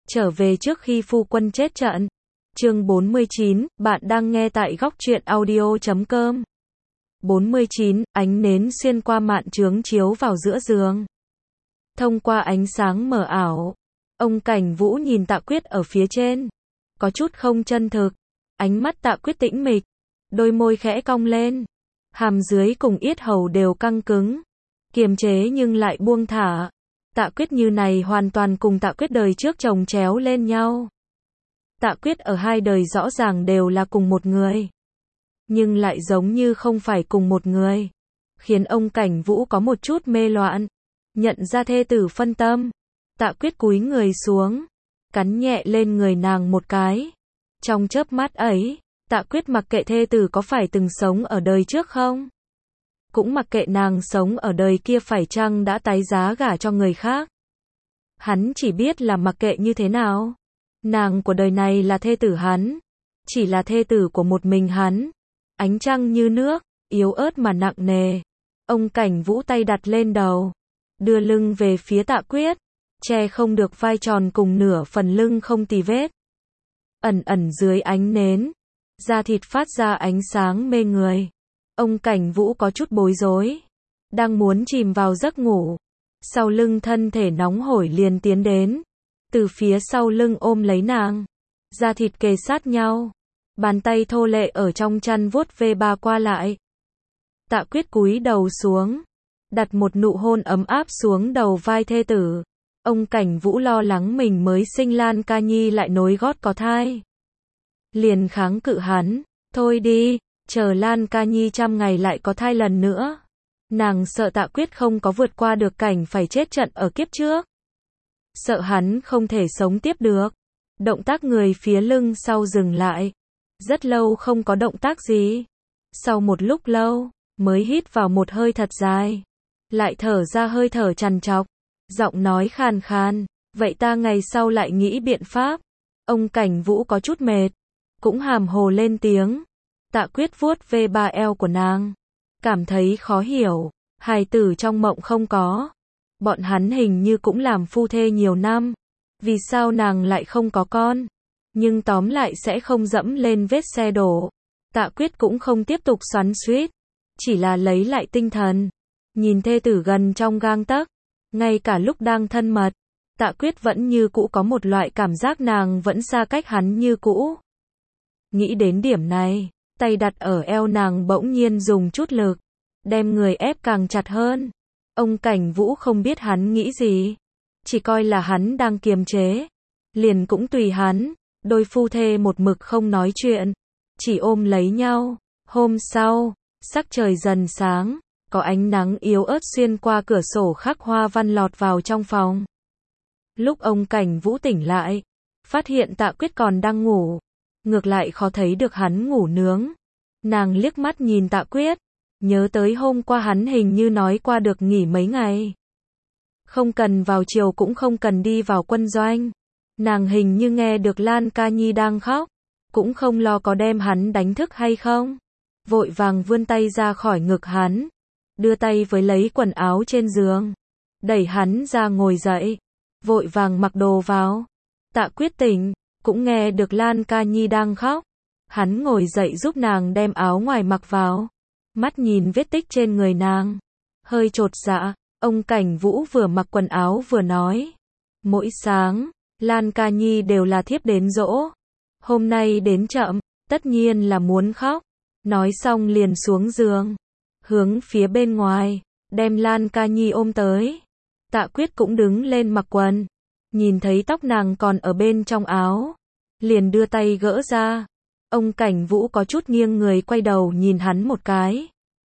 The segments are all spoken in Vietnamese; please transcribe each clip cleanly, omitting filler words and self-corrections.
trở về trước khi phu quân chết trận. Chương 49, bạn đang nghe tại góc truyện audio.com. 49, ánh nến xuyên qua màn chướng chiếu vào giữa giường. Thông qua ánh sáng mờ ảo, ông Cảnh Vũ nhìn Tạ Quyết ở phía trên. Có chút không chân thực. Ánh mắt Tạ Quyết tĩnh mịch. Đôi môi khẽ cong lên. Hàm dưới cùng yết hầu đều căng cứng. Kiềm chế nhưng lại buông thả. Tạ Quyết như này hoàn toàn cùng Tạ Quyết đời trước chồng chéo lên nhau. Tạ Quyết ở hai đời rõ ràng đều là cùng một người. Nhưng lại giống như không phải cùng một người. Khiến ông Cảnh Vũ có một chút mê loạn. Nhận ra thê tử phân tâm. Tạ Quyết cúi người xuống. Cắn nhẹ lên người nàng một cái. Trong chớp mắt ấy, Tạ Quyết mặc kệ thê tử có phải từng sống ở đời trước không. Cũng mặc kệ nàng sống ở đời kia phải chăng đã tái giá gả cho người khác. Hắn chỉ biết là mặc kệ như thế nào. Nàng của đời này là thê tử hắn. Chỉ là thê tử của một mình hắn. Ánh trăng như nước, yếu ớt mà nặng nề. Ông Cảnh Vũ tay đặt lên đầu. Đưa lưng về phía Tạ Quyết. Che không được vai tròn cùng nửa phần lưng không tì vết. Ẩn ẩn dưới ánh nến. Da thịt phát ra ánh sáng mê người. Ông Cảnh Vũ có chút bối rối. Đang muốn chìm vào giấc ngủ. Sau lưng thân thể nóng hổi liền tiến đến. Từ phía sau lưng ôm lấy nàng. Da thịt kề sát nhau. Bàn tay thô lệ ở trong chăn vuốt ve ba qua lại. Tạ Quyết cúi đầu xuống. Đặt một nụ hôn ấm áp xuống đầu vai thê tử. Ông Cảnh Vũ lo lắng mình mới sinh Lan Ca Nhi lại nối gót có thai. Liền kháng cự hắn. Thôi đi, chờ Lan Ca Nhi 100 ngày lại có thai lần nữa. Nàng sợ Tạ Quyết không có vượt qua được cảnh phải chết trận ở kiếp trước. Sợ hắn không thể sống tiếp được. Động tác người phía lưng sau dừng lại. Rất lâu không có động tác gì. Sau một lúc lâu, mới hít vào một hơi thật dài. Lại thở ra hơi thở trằn trọc. Giọng nói khàn khàn. Vậy ta ngày sau lại nghĩ biện pháp. Ông Cảnh Vũ có chút mệt. Cũng hàm hồ lên tiếng. Tạ Quyết vuốt ve ba eo của nàng. Cảm thấy khó hiểu. Hài tử trong mộng không có. Bọn hắn hình như cũng làm phu thê nhiều năm. Vì sao nàng lại không có con? Nhưng tóm lại sẽ không dẫm lên vết xe đổ. Tạ Quyết cũng không tiếp tục xoắn xuýt. Chỉ là lấy lại tinh thần. Nhìn thê tử gần trong gang tấc. Ngay cả lúc đang thân mật. Tạ Quyết vẫn như cũ có một loại cảm giác nàng vẫn xa cách hắn như cũ. Nghĩ đến điểm này. Tay đặt ở eo nàng bỗng nhiên dùng chút lực. Đem người ép càng chặt hơn. Ông Cảnh Vũ không biết hắn nghĩ gì. Chỉ coi là hắn đang kiềm chế. Liền cũng tùy hắn. Đôi phu thê một mực không nói chuyện. Chỉ ôm lấy nhau. Hôm sau, sắc trời dần sáng. Có ánh nắng yếu ớt xuyên qua cửa sổ khắc hoa văn lọt vào trong phòng. Lúc ông Cảnh Vũ tỉnh lại. Phát hiện Tạ Quyết còn đang ngủ. Ngược lại khó thấy được hắn ngủ nướng. Nàng liếc mắt nhìn Tạ Quyết. Nhớ tới hôm qua hắn hình như nói qua được nghỉ mấy ngày. Không cần vào chiều cũng không cần đi vào quân doanh. Nàng hình như nghe được Lan Ca Nhi đang khóc. Cũng không lo có đem hắn đánh thức hay không. Vội vàng vươn tay ra khỏi ngực hắn. Đưa tay với lấy quần áo trên giường. Đẩy hắn ra ngồi dậy. Vội vàng mặc đồ vào. Tạ Quyết tỉnh. Cũng nghe được Lan Ca Nhi đang khóc. Hắn ngồi dậy giúp nàng đem áo ngoài mặc vào. Mắt nhìn vết tích trên người nàng. Hơi chột dạ. Ông Cảnh Vũ vừa mặc quần áo vừa nói. Mỗi sáng, Lan Ca Nhi đều là thiếp đến dỗ. Hôm nay đến chậm, tất nhiên là muốn khóc. Nói xong liền xuống giường. Hướng phía bên ngoài, đem Lan Ca Nhi ôm tới. Tạ Quyết cũng đứng lên mặc quần. Nhìn thấy tóc nàng còn ở bên trong áo. Liền đưa tay gỡ ra. Ông Cảnh Vũ có chút nghiêng người quay đầu nhìn hắn một cái.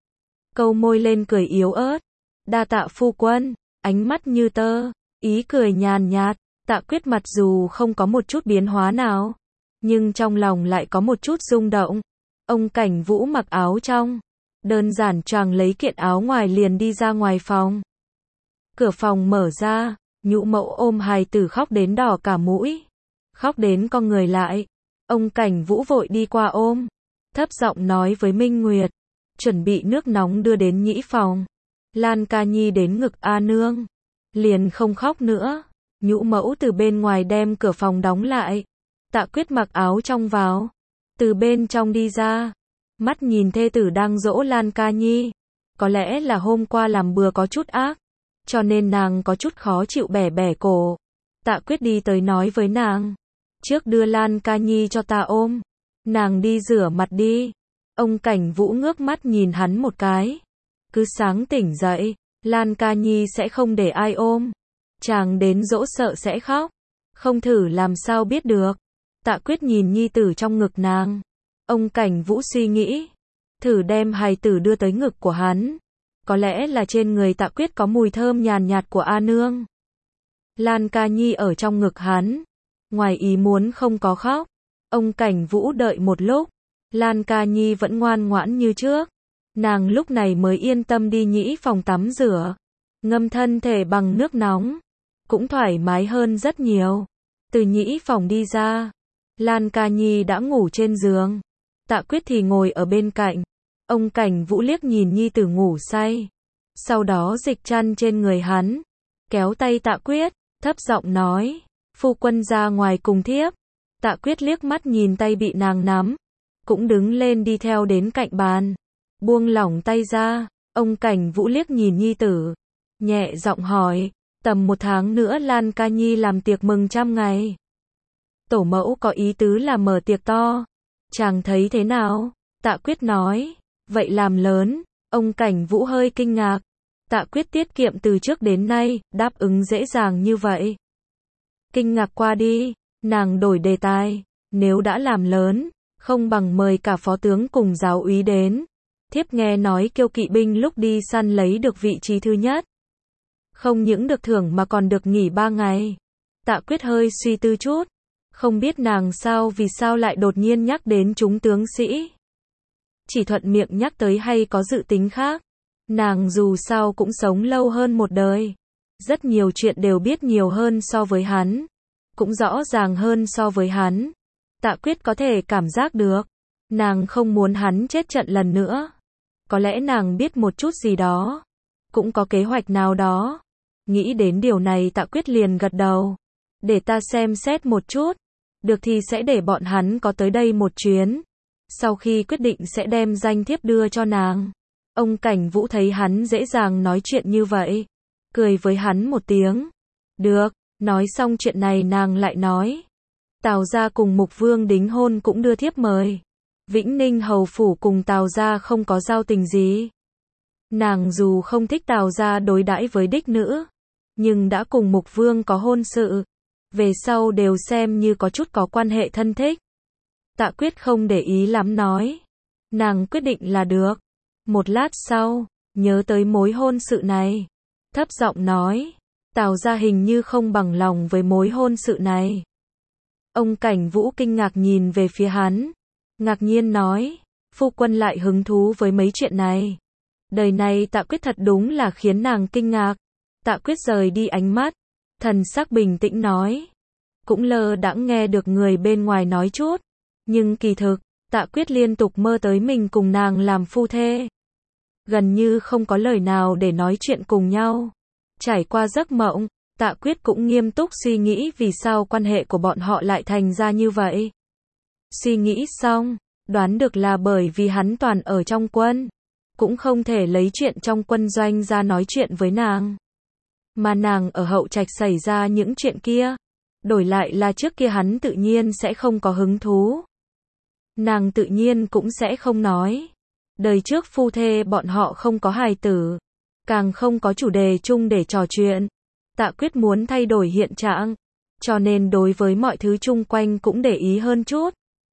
Câu môi lên cười yếu ớt. Đa tạ phu quân. Ánh mắt như tơ. Ý cười nhàn nhạt. Tạ Quyết mặt dù không có một chút biến hóa nào. Nhưng trong lòng lại có một chút rung động. Ông Cảnh Vũ mặc áo trong. Đơn giản choàng lấy kiện áo ngoài liền đi ra ngoài phòng. Cửa phòng mở ra. Nhũ mẫu ôm hài tử khóc đến đỏ cả mũi. Khóc đến con người lại. Ông Cảnh Vũ vội đi qua ôm. Thấp giọng nói với Minh Nguyệt. Chuẩn bị nước nóng đưa đến nhĩ phòng. Lan Ca Nhi đến ngực A Nương. Liền không khóc nữa. Nhũ mẫu từ bên ngoài đem cửa phòng đóng lại. Tạ Quyết mặc áo trong vào. Từ bên trong đi ra. Mắt nhìn thê tử đang dỗ Lan Ca Nhi. Có lẽ là hôm qua làm bừa có chút ác. Cho nên nàng có chút khó chịu bẻ bẻ cổ. Tạ Quyết đi tới nói với nàng. Trước đưa Lan Ca Nhi cho ta ôm. Nàng đi rửa mặt đi. Ông Cảnh Vũ ngước mắt nhìn hắn một cái. Cứ sáng tỉnh dậy, Lan Ca Nhi sẽ không để ai ôm. Chàng đến dỗ sợ sẽ khóc. Không thử làm sao biết được. Tạ Quyết nhìn nhi tử trong ngực nàng. Ông Cảnh Vũ suy nghĩ. Thử đem hài tử đưa tới ngực của hắn. Có lẽ là trên người Tạ Quyết có mùi thơm nhàn nhạt của A Nương. Lan Ca Nhi ở trong ngực hắn. Ngoài ý muốn không có khóc. Ông Cảnh Vũ đợi một lúc. Lan Ca Nhi vẫn ngoan ngoãn như trước. Nàng lúc này mới yên tâm đi nhĩ phòng tắm rửa. Ngâm thân thể bằng nước nóng. Cũng thoải mái hơn rất nhiều. Từ nhĩ phòng đi ra. Lan Ca Nhi đã ngủ trên giường. Tạ Quyết thì ngồi ở bên cạnh. Ông Cảnh Vũ liếc nhìn nhi tử ngủ say. Sau đó dịch chăn trên người hắn. Kéo tay Tạ Quyết, thấp giọng nói. Phu quân ra ngoài cùng thiếp. Tạ Quyết liếc mắt nhìn tay bị nàng nắm. Cũng đứng lên đi theo đến cạnh bàn. Buông lỏng tay ra. Ông Cảnh Vũ liếc nhìn nhi tử. Nhẹ giọng hỏi. Tầm 1 tháng nữa Lan Ca Nhi làm tiệc mừng 100 ngày. Tổ mẫu có ý tứ là mở tiệc to. Chàng thấy thế nào? Tạ Quyết nói. Vậy làm lớn. Ông Cảnh Vũ hơi kinh ngạc. Tạ Quyết tiết kiệm từ trước đến nay, đáp ứng dễ dàng như vậy. Kinh ngạc qua đi, nàng đổi đề tài. Nếu đã làm lớn, không bằng mời cả phó tướng cùng giáo úy đến. Thiếp nghe nói Kiêu kỵ binh lúc đi săn lấy được vị trí thứ nhất. Không những được thưởng mà còn được nghỉ 3 ngày. Tạ Quyết hơi suy tư chút. Không biết nàng vì sao lại đột nhiên nhắc đến chúng tướng sĩ. Chỉ thuận miệng nhắc tới hay có dự tính khác. Nàng dù sao cũng sống lâu hơn một đời. Rất nhiều chuyện đều biết nhiều hơn so với hắn. Cũng rõ ràng hơn so với hắn. Tạ Quyết có thể cảm giác được. Nàng không muốn hắn chết trận lần nữa. Có lẽ nàng biết một chút gì đó. Cũng có kế hoạch nào đó. Nghĩ đến điều này Tạ Quyết liền gật đầu. Để ta xem xét một chút. Được thì sẽ để bọn hắn có tới đây một chuyến. Sau khi quyết định sẽ đem danh thiếp đưa cho nàng. Ông Cảnh Vũ thấy hắn dễ dàng nói chuyện như vậy. Cười với hắn một tiếng. Được, nói xong chuyện này nàng lại nói. Tào gia cùng Mục Vương đính hôn cũng đưa thiếp mời. Vĩnh Ninh hầu phủ cùng Tào gia không có giao tình gì. Nàng dù không thích Tào gia đối đãi với đích nữ. Nhưng đã cùng Mục Vương có hôn sự. Về sau đều xem như có chút có quan hệ thân thích. Tạ Quyết không để ý lắm nói. Nàng quyết định là được. Một lát sau, nhớ tới mối hôn sự này. Thấp giọng nói. Tào gia hình như không bằng lòng với mối hôn sự này. Ông Cảnh Vũ kinh ngạc nhìn về phía hắn. Ngạc nhiên nói. Phu quân lại hứng thú với mấy chuyện này. Đời này Tạ Quyết thật đúng là khiến nàng kinh ngạc. Tạ Quyết rời đi ánh mắt. Thần sắc bình tĩnh nói. Cũng lơ đãng nghe được người bên ngoài nói chút. Nhưng kỳ thực, Tạ Quyết liên tục mơ tới mình cùng nàng làm phu thê. Gần như không có lời nào để nói chuyện cùng nhau. Trải qua giấc mộng, Tạ Quyết cũng nghiêm túc suy nghĩ vì sao quan hệ của bọn họ lại thành ra như vậy. Suy nghĩ xong, đoán được là bởi vì hắn toàn ở trong quân. Cũng không thể lấy chuyện trong quân doanh ra nói chuyện với nàng. Mà nàng ở Hậu Trạch xảy ra những chuyện kia. Đổi lại là trước kia hắn tự nhiên sẽ không có hứng thú. Nàng tự nhiên cũng sẽ không nói. Đời trước phu thê bọn họ không có hài tử. Càng không có chủ đề chung để trò chuyện. Tạ Quyết muốn thay đổi hiện trạng. Cho nên đối với mọi thứ chung quanh cũng để ý hơn chút.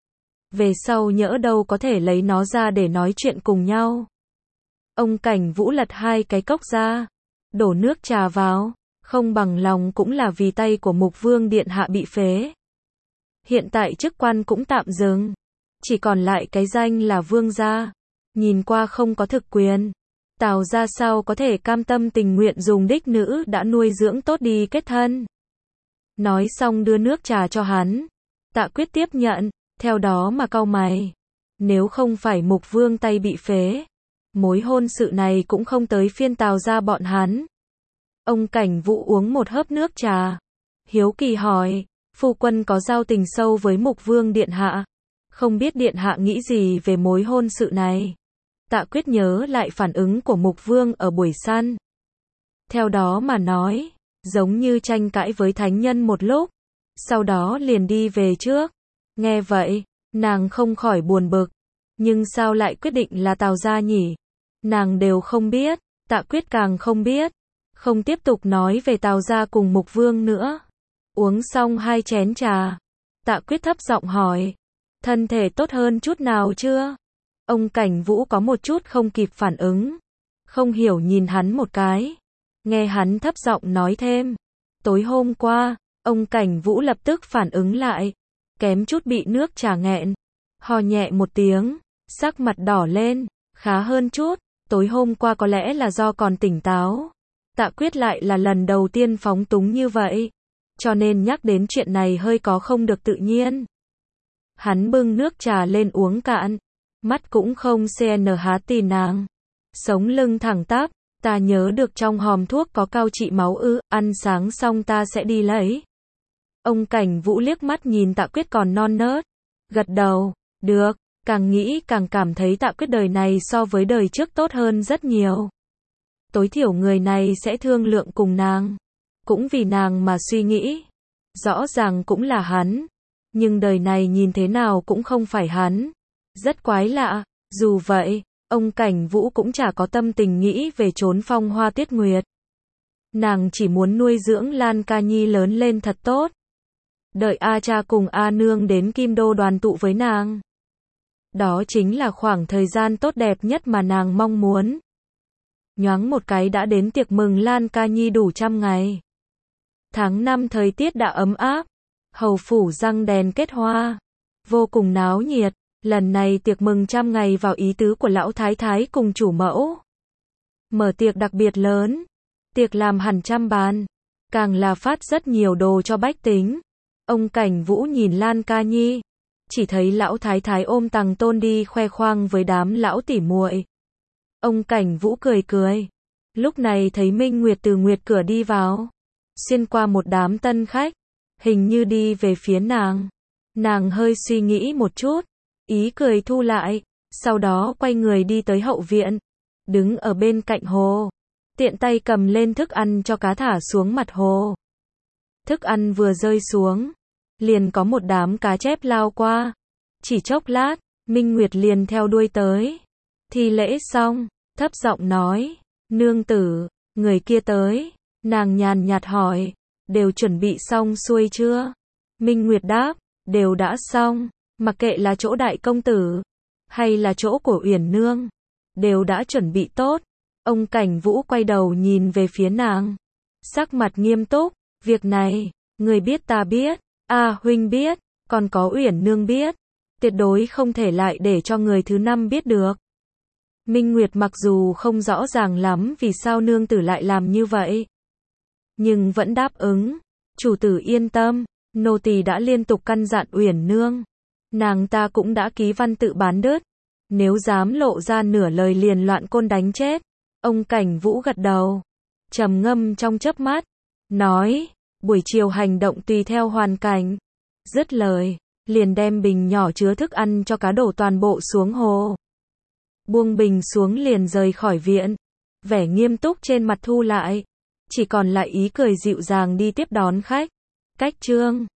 Về sau nhỡ đâu có thể lấy nó ra để nói chuyện cùng nhau. Ông Cảnh Vũ lật 2 cái cốc ra. Đổ nước trà vào. Không bằng lòng cũng là vì tay của Mục Vương điện hạ bị phế. Hiện tại chức quan cũng tạm dừng. Chỉ còn lại cái danh là vương gia. Nhìn qua không có thực quyền. Tào gia sao có thể cam tâm tình nguyện dùng đích nữ đã nuôi dưỡng tốt đi kết thân. Nói xong đưa nước trà cho hắn. Tạ Quyết tiếp nhận, theo đó mà cau mày. Nếu không phải Mục Vương tay bị phế, mối hôn sự này cũng không tới phiên Tào gia bọn hắn. Ông Cảnh Vũ uống một hớp nước trà. hiếu kỳ hỏi, phu quân có giao tình sâu với Mục Vương điện hạ, không biết điện hạ nghĩ gì về mối hôn sự này. Tạ Quyết nhớ lại phản ứng của Mục Vương ở buổi săn. Theo đó mà nói, giống như tranh cãi với thánh nhân một lúc, sau đó liền đi về trước. Nghe vậy, nàng không khỏi buồn bực, nhưng sao lại quyết định là Tào gia nhỉ? Nàng đều không biết, Tạ Quyết càng không biết, không tiếp tục nói về Tào gia cùng Mục Vương nữa. Uống xong 2 chén trà, Tạ Quyết thấp giọng hỏi, thân thể tốt hơn chút nào chưa? Ông Cảnh Vũ có một chút không kịp phản ứng, không hiểu nhìn hắn một cái. Nghe hắn thấp giọng nói thêm, tối hôm qua, ông Cảnh Vũ lập tức phản ứng lại, kém chút bị nước trà nghẹn, ho nhẹ một tiếng, sắc mặt đỏ lên, khá hơn chút, tối hôm qua có lẽ là do còn tỉnh táo. Tạ Quyết lại là lần đầu tiên phóng túng như vậy, cho nên nhắc đến chuyện này hơi có không được tự nhiên. Hắn bưng nước trà lên uống cạn, mắt cũng không cn há tì nàng, sống lưng thẳng tắp, ta nhớ được trong hòm thuốc có cao trị máu ư, ăn sáng xong ta sẽ đi lấy. Ông Cảnh Vũ liếc mắt nhìn Tạ Quyết còn non nớt, gật đầu, được, càng nghĩ càng cảm thấy Tạ Quyết đời này so với đời trước tốt hơn rất nhiều. Tối thiểu người này sẽ thương lượng cùng nàng, cũng vì nàng mà suy nghĩ. Rõ ràng cũng là hắn, nhưng đời này nhìn thế nào cũng không phải hắn. Rất quái lạ, dù vậy, ông Cảnh Vũ cũng chả có tâm tình nghĩ về trốn phong hoa tuyết nguyệt. Nàng chỉ muốn nuôi dưỡng Lan Ca Nhi lớn lên thật tốt. Đợi A cha cùng A nương đến Kim Đô đoàn tụ với nàng. Đó chính là khoảng thời gian tốt đẹp nhất mà nàng mong muốn. Nhoáng một cái đã đến tiệc mừng Lan Ca Nhi đủ 100 ngày. Tháng 5 thời tiết đã ấm áp, hầu phủ răng đèn kết hoa, vô cùng náo nhiệt. Lần này tiệc mừng 100 ngày vào ý tứ của lão thái thái cùng chủ mẫu. Mở tiệc đặc biệt lớn, tiệc làm hẳn 100 bàn, càng là phát rất nhiều đồ cho bách tính. Ông Cảnh Vũ nhìn Lan Ca Nhi, chỉ thấy lão thái thái ôm Tằng Tôn đi khoe khoang với đám lão tỉ muội. Ông Cảnh Vũ cười cười. Lúc này thấy Minh Nguyệt từ Nguyệt cửa đi vào, xuyên qua một đám tân khách, hình như đi về phía nàng. Nàng hơi suy nghĩ một chút, ý cười thu lại, sau đó quay người đi tới hậu viện, đứng ở bên cạnh hồ, tiện tay cầm lên thức ăn cho cá thả xuống mặt hồ. Thức ăn vừa rơi xuống, liền có một đám cá chép lao qua. Chỉ chốc lát, Minh Nguyệt liền theo đuôi tới. Thi lễ xong, thấp giọng nói, nương tử, người kia tới. Nàng nhàn nhạt hỏi, đều chuẩn bị xong xuôi chưa? Minh Nguyệt đáp, đều đã xong, mặc kệ là chỗ đại công tử, hay là chỗ của Uyển nương, đều đã chuẩn bị tốt. Ông Cảnh Vũ quay đầu nhìn về phía nàng, sắc mặt nghiêm túc, việc này, người biết ta biết, huynh biết, còn có Uyển nương biết, tuyệt đối không thể lại để cho người thứ 5 biết được. Minh Nguyệt mặc dù không rõ ràng lắm vì sao nương tử lại làm như vậy, nhưng vẫn đáp ứng, chủ tử yên tâm, nô tỳ đã liên tục căn dặn Uyển nương, nàng ta cũng đã ký văn tự bán đứt, nếu dám lộ ra nửa lời liền loạn côn đánh chết. Ông Cảnh Vũ gật đầu, trầm ngâm trong chớp mắt, nói, buổi chiều hành động tùy theo hoàn cảnh. Dứt lời, liền đem bình nhỏ chứa thức ăn cho cá đổ toàn bộ xuống hồ. Buông bình xuống liền rời khỏi viện, vẻ nghiêm túc trên mặt thu lại, chỉ còn lại ý cười dịu dàng đi tiếp đón khách. Cách chương